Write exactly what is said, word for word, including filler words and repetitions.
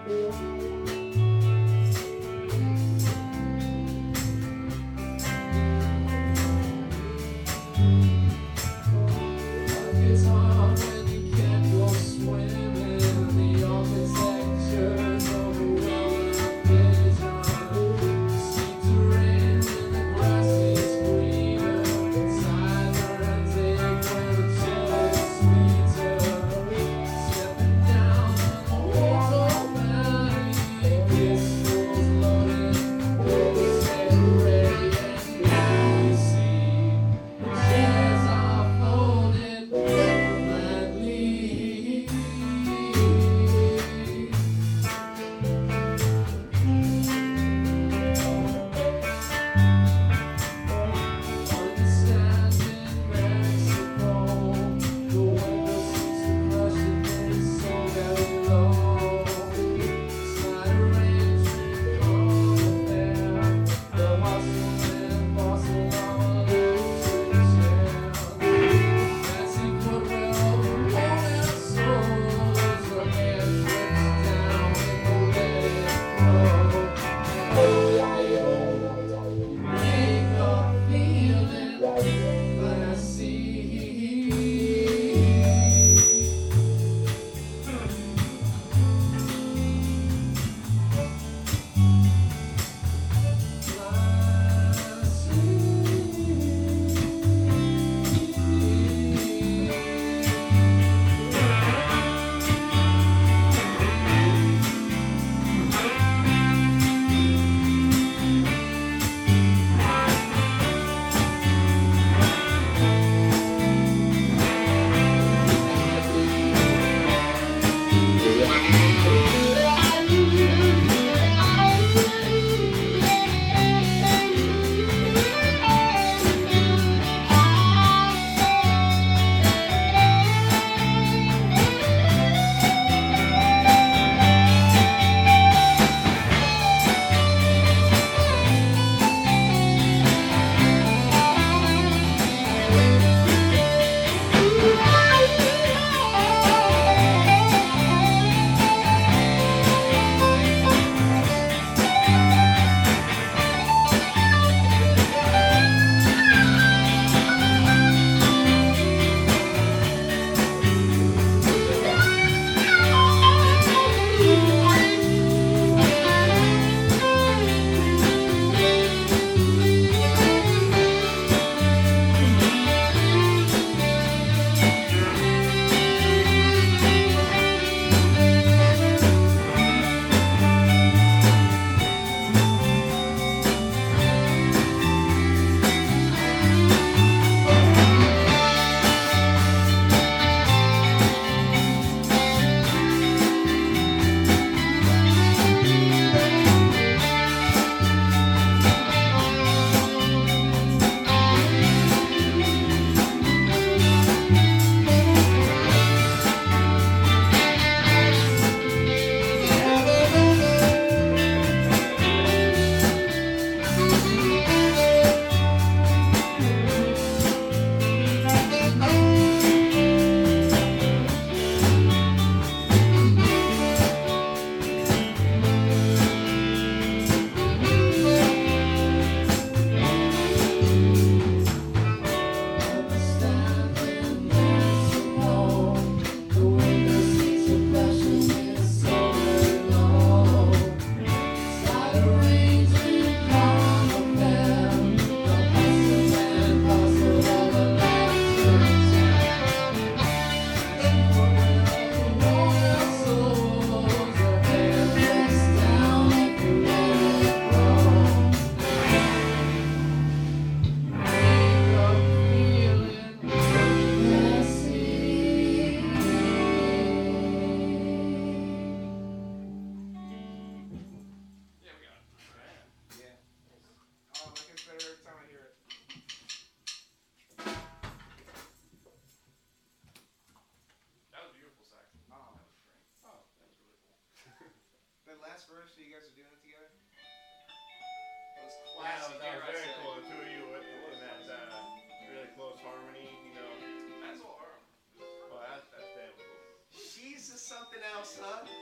It's hard when you can't go swimming. The architecture's overwhelming vision. Seem to rain when the grass is greener. Silence ache when the chill is sweeter. Stepping down the water valley, pistols loaded, bullets head ready, and now you see chairs are folded gladly. Understand in Mexico, the window seems to crush it, it's so very low. Slide a range from there, the hustle and bustle of a losing chance. Fancy footwear overloaded souls, her hair drips down with no letting go. Make a feeling, but I see. last verse that you guys are doing it together? It was Yeah, classic. that was very cool. The two of you in, in that uh, really close harmony, you know. That's all her. Well, that, that's damn cool. She's something else, huh?